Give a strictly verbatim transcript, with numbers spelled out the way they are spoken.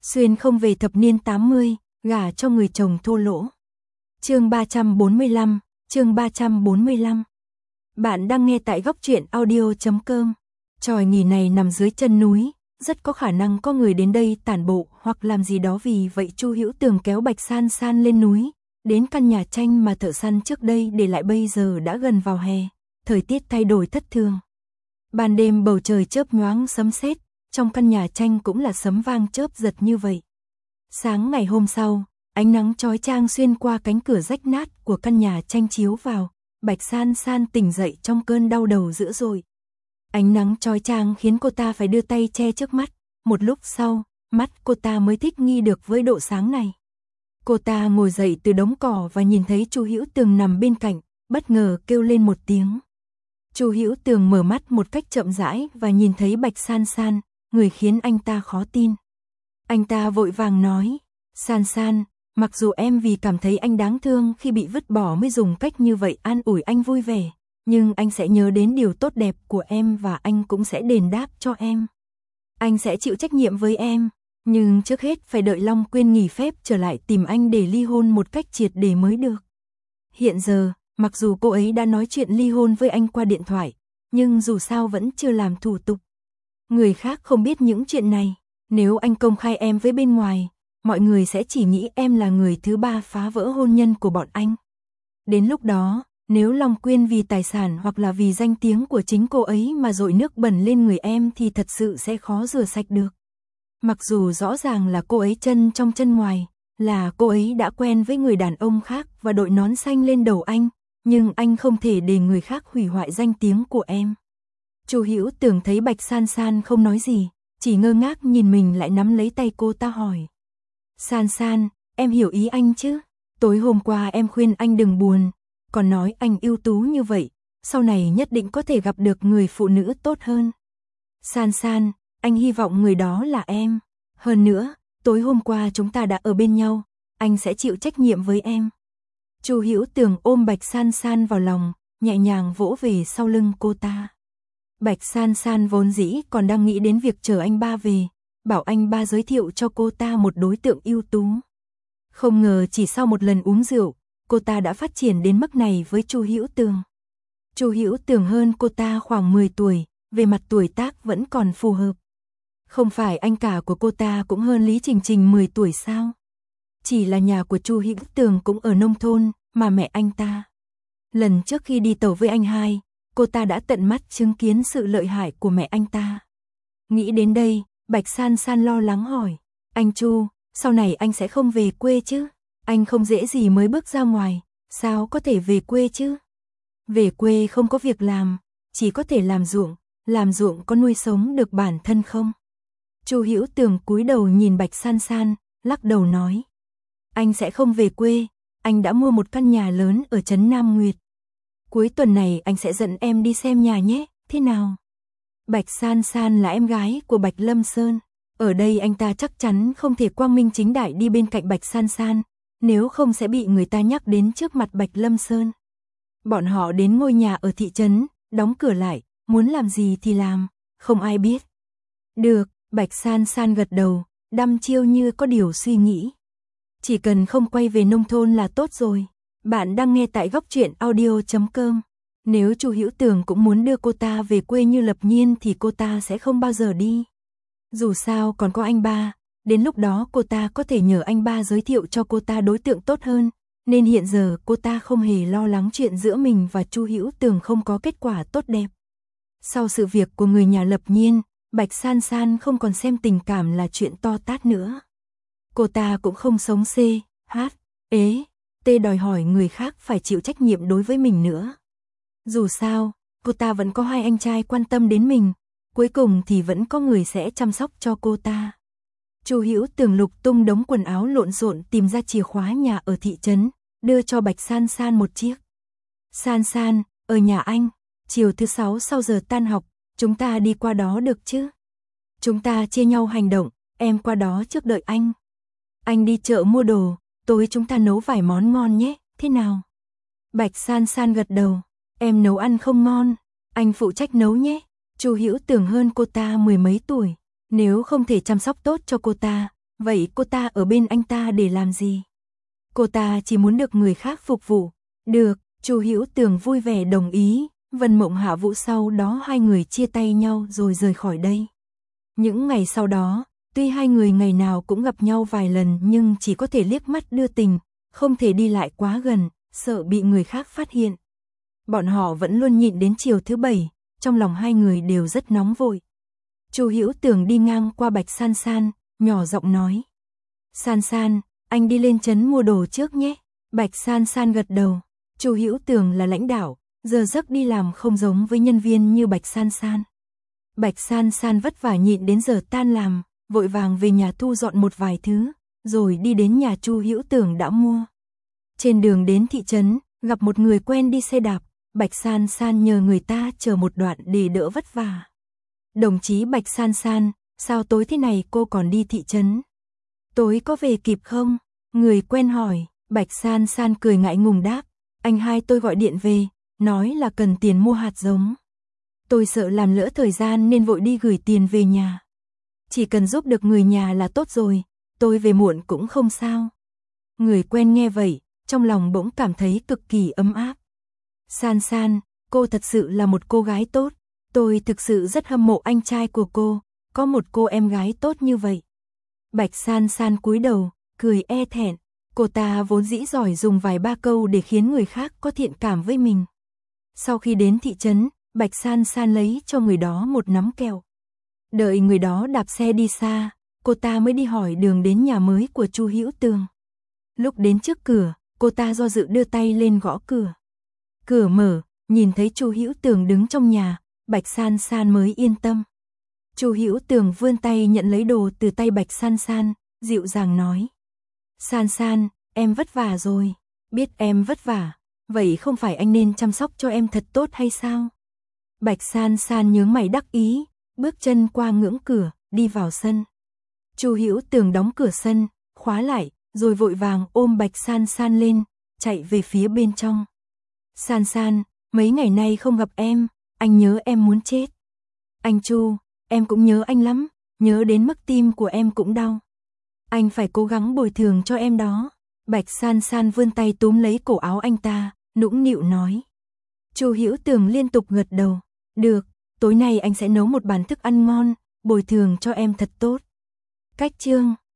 Xuyên không về thập niên tám mươi, gả cho người chồng thô lỗ. Chương ba trăm bốn mươi lăm, chương ba trăm bốn mươi lăm. Bạn đang nghe tại góc truyện audio chấm com. Tròi nghỉ này nằm dưới chân núi, rất có khả năng có người đến đây tản bộ hoặc làm gì đó, vì vậy Chu Hữu Tường kéo Bạch San San lên núi, đến căn nhà tranh mà thợ săn trước đây để lại. Bây giờ đã gần vào hè, thời tiết thay đổi thất thường. Ban đêm bầu trời chớp nhoáng sấm sét, trong căn nhà tranh cũng là sấm vang chớp giật như vậy. Sáng ngày hôm sau, ánh nắng chói chang xuyên qua cánh cửa rách nát của căn nhà tranh chiếu vào, Bạch San San tỉnh dậy trong cơn đau đầu dữ dội. Ánh nắng chói chang khiến cô ta phải đưa tay che trước mắt, một lúc sau, mắt cô ta mới thích nghi được với độ sáng này. Cô ta ngồi dậy từ đống cỏ và nhìn thấy Chu Hữu Tường nằm bên cạnh, bất ngờ kêu lên một tiếng. Chu Hữu Tường mở mắt một cách chậm rãi và nhìn thấy Bạch San San, người khiến anh ta khó tin. Anh ta vội vàng nói, San San, mặc dù em vì cảm thấy anh đáng thương khi bị vứt bỏ mới dùng cách như vậy an ủi anh vui vẻ, nhưng anh sẽ nhớ đến điều tốt đẹp của em và anh cũng sẽ đền đáp cho em. Anh sẽ chịu trách nhiệm với em, nhưng trước hết phải đợi Long Quyên nghỉ phép trở lại tìm anh để ly hôn một cách triệt để mới được. Hiện giờ, mặc dù cô ấy đã nói chuyện ly hôn với anh qua điện thoại, nhưng dù sao vẫn chưa làm thủ tục. Người khác không biết những chuyện này, nếu anh công khai em với bên ngoài, mọi người sẽ chỉ nghĩ em là người thứ ba phá vỡ hôn nhân của bọn anh. Đến lúc đó, nếu Long Quyên vì tài sản hoặc là vì danh tiếng của chính cô ấy mà dội nước bẩn lên người em thì thật sự sẽ khó rửa sạch được. Mặc dù rõ ràng là cô ấy chân trong chân ngoài, là cô ấy đã quen với người đàn ông khác và đội nón xanh lên đầu anh, nhưng anh không thể để người khác hủy hoại danh tiếng của em. Chu Hữu Tường thấy Bạch San San không nói gì, chỉ ngơ ngác nhìn mình, lại nắm lấy tay cô ta hỏi. San San, em hiểu ý anh chứ? Tối hôm qua em khuyên anh đừng buồn, còn nói anh ưu tú như vậy, sau này nhất định có thể gặp được người phụ nữ tốt hơn. San San, anh hy vọng người đó là em. Hơn nữa, tối hôm qua chúng ta đã ở bên nhau, anh sẽ chịu trách nhiệm với em. Chu Hữu Tường ôm Bạch San San vào lòng, nhẹ nhàng vỗ về sau lưng cô ta. Bạch San San vốn dĩ còn đang nghĩ đến việc chờ anh ba về, bảo anh ba giới thiệu cho cô ta một đối tượng ưu tú. Không ngờ chỉ sau một lần uống rượu, cô ta đã phát triển đến mức này với Chu Hữu Tường. Chu Hữu Tường hơn cô ta khoảng mười tuổi, về mặt tuổi tác vẫn còn phù hợp. Không phải anh cả của cô ta cũng hơn Lý Trình Trình mười tuổi sao? Chỉ là nhà của Chu Hữu Tường cũng ở nông thôn, mà mẹ anh ta. Lần trước khi đi tàu với anh hai, cô ta đã tận mắt chứng kiến sự lợi hại của mẹ anh ta. Nghĩ đến đây, Bạch San San lo lắng hỏi, anh Chu, sau này anh sẽ không về quê chứ? Anh không dễ gì mới bước ra ngoài, sao có thể về quê chứ? Về quê không có việc làm, chỉ có thể làm ruộng, làm ruộng có nuôi sống được bản thân không? Chu Hữu Tường cúi đầu nhìn Bạch San San, lắc đầu nói, anh sẽ không về quê, anh đã mua một căn nhà lớn ở trấn Nam Nguyệt. Cuối tuần này anh sẽ dẫn em đi xem nhà nhé, thế nào? Bạch San San là em gái của Bạch Lâm Sơn, ở đây anh ta chắc chắn không thể quang minh chính đại đi bên cạnh Bạch San San, nếu không sẽ bị người ta nhắc đến trước mặt Bạch Lâm Sơn. Bọn họ đến ngôi nhà ở thị trấn, đóng cửa lại, muốn làm gì thì làm, không ai biết. Được, Bạch San San gật đầu, đăm chiêu như có điều suy nghĩ. Chỉ cần không quay về nông thôn là tốt rồi. Bạn đang nghe tại góc truyện audio chấm com. Nếu Chu Hữu Tường cũng muốn đưa cô ta về quê như Lập Nhiên thì cô ta sẽ không bao giờ đi. Dù sao còn có anh ba, đến lúc đó cô ta có thể nhờ anh ba giới thiệu cho cô ta đối tượng tốt hơn, nên hiện giờ cô ta không hề lo lắng chuyện giữa mình và Chu Hữu Tường không có kết quả tốt đẹp. Sau sự việc của người nhà Lập Nhiên, Bạch San San không còn xem tình cảm là chuyện to tát nữa. Cô ta cũng không sống c, h, ế, t đòi hỏi người khác phải chịu trách nhiệm đối với mình nữa. Dù sao, cô ta vẫn có hai anh trai quan tâm đến mình, cuối cùng thì vẫn có người sẽ chăm sóc cho cô ta. Chu Hữu Tường lục tung đống quần áo lộn xộn tìm ra chìa khóa nhà ở thị trấn, đưa cho Bạch San San một chiếc. San San, ở nhà anh, chiều thứ sáu sau giờ tan học, chúng ta đi qua đó được chứ? Chúng ta chia nhau hành động, em qua đó trước đợi anh. Anh đi chợ mua đồ, tối chúng ta nấu vài món ngon nhé, thế nào? Bạch San San gật đầu, em nấu ăn không ngon, anh phụ trách nấu nhé. Chu Hữu Tường hơn cô ta mười mấy tuổi, nếu không thể chăm sóc tốt cho cô ta, vậy cô ta ở bên anh ta để làm gì? Cô ta chỉ muốn được người khác phục vụ. Được, Chu Hữu Tường vui vẻ đồng ý, Vân Mộng Hạ Vũ sau đó hai người chia tay nhau rồi rời khỏi đây. Những ngày sau đó, tuy hai người ngày nào cũng gặp nhau vài lần nhưng chỉ có thể liếc mắt đưa tình, không thể đi lại quá gần, sợ bị người khác phát hiện. Bọn họ vẫn luôn nhịn đến chiều thứ bảy, trong lòng hai người đều rất nóng vội. Chu Hữu Tường đi ngang qua Bạch San San, nhỏ giọng nói. San San, anh đi lên trấn mua đồ trước nhé. Bạch San San gật đầu. Chu Hữu Tường là lãnh đạo, giờ giấc đi làm không giống với nhân viên như Bạch San San. Bạch San San vất vả nhịn đến giờ tan làm, vội vàng về nhà thu dọn một vài thứ, rồi đi đến nhà Chu Hữu Tường đã mua. Trên đường đến thị trấn, gặp một người quen đi xe đạp, Bạch San San nhờ người ta chờ một đoạn để đỡ vất vả. Đồng chí Bạch San San, sao tối thế này cô còn đi thị trấn? Tối có về kịp không? Người quen hỏi. Bạch San San cười ngại ngùng đáp, anh hai tôi gọi điện về, nói là cần tiền mua hạt giống. Tôi sợ làm lỡ thời gian nên vội đi gửi tiền về nhà. Chỉ cần giúp được người nhà là tốt rồi, tôi về muộn cũng không sao. Người quen nghe vậy, trong lòng bỗng cảm thấy cực kỳ ấm áp. San San, cô thật sự là một cô gái tốt, tôi thực sự rất hâm mộ anh trai của cô, có một cô em gái tốt như vậy. Bạch San San cúi đầu, cười e thẹn, cô ta vốn dĩ giỏi dùng vài ba câu để khiến người khác có thiện cảm với mình. Sau khi đến thị trấn, Bạch San San lấy cho người đó một nắm kẹo. Đợi người đó đạp xe đi xa, cô ta mới đi hỏi đường đến nhà mới của Chu Hữu Tường. Lúc đến trước cửa, cô ta do dự đưa tay lên gõ cửa. Cửa mở, nhìn thấy Chu Hữu Tường đứng trong nhà, Bạch San San mới yên tâm. Chu Hữu Tường vươn tay nhận lấy đồ từ tay Bạch San San, dịu dàng nói. San San, em vất vả rồi, biết em vất vả, vậy không phải anh nên chăm sóc cho em thật tốt hay sao? Bạch San San nhướng mày đắc ý, bước chân qua ngưỡng cửa, đi vào sân. Chu Hữu Tường đóng cửa sân, khóa lại, rồi vội vàng ôm Bạch San San lên, chạy về phía bên trong. San San, mấy ngày nay không gặp em, anh nhớ em muốn chết. Anh Chu, em cũng nhớ anh lắm, nhớ đến mức tim của em cũng đau. Anh phải cố gắng bồi thường cho em đó. Bạch San San vươn tay túm lấy cổ áo anh ta, nũng nịu nói. Chu Hữu Tường liên tục gật đầu. Được, tối nay anh sẽ nấu một bàn thức ăn ngon, bồi thường cho em thật tốt. Cách chương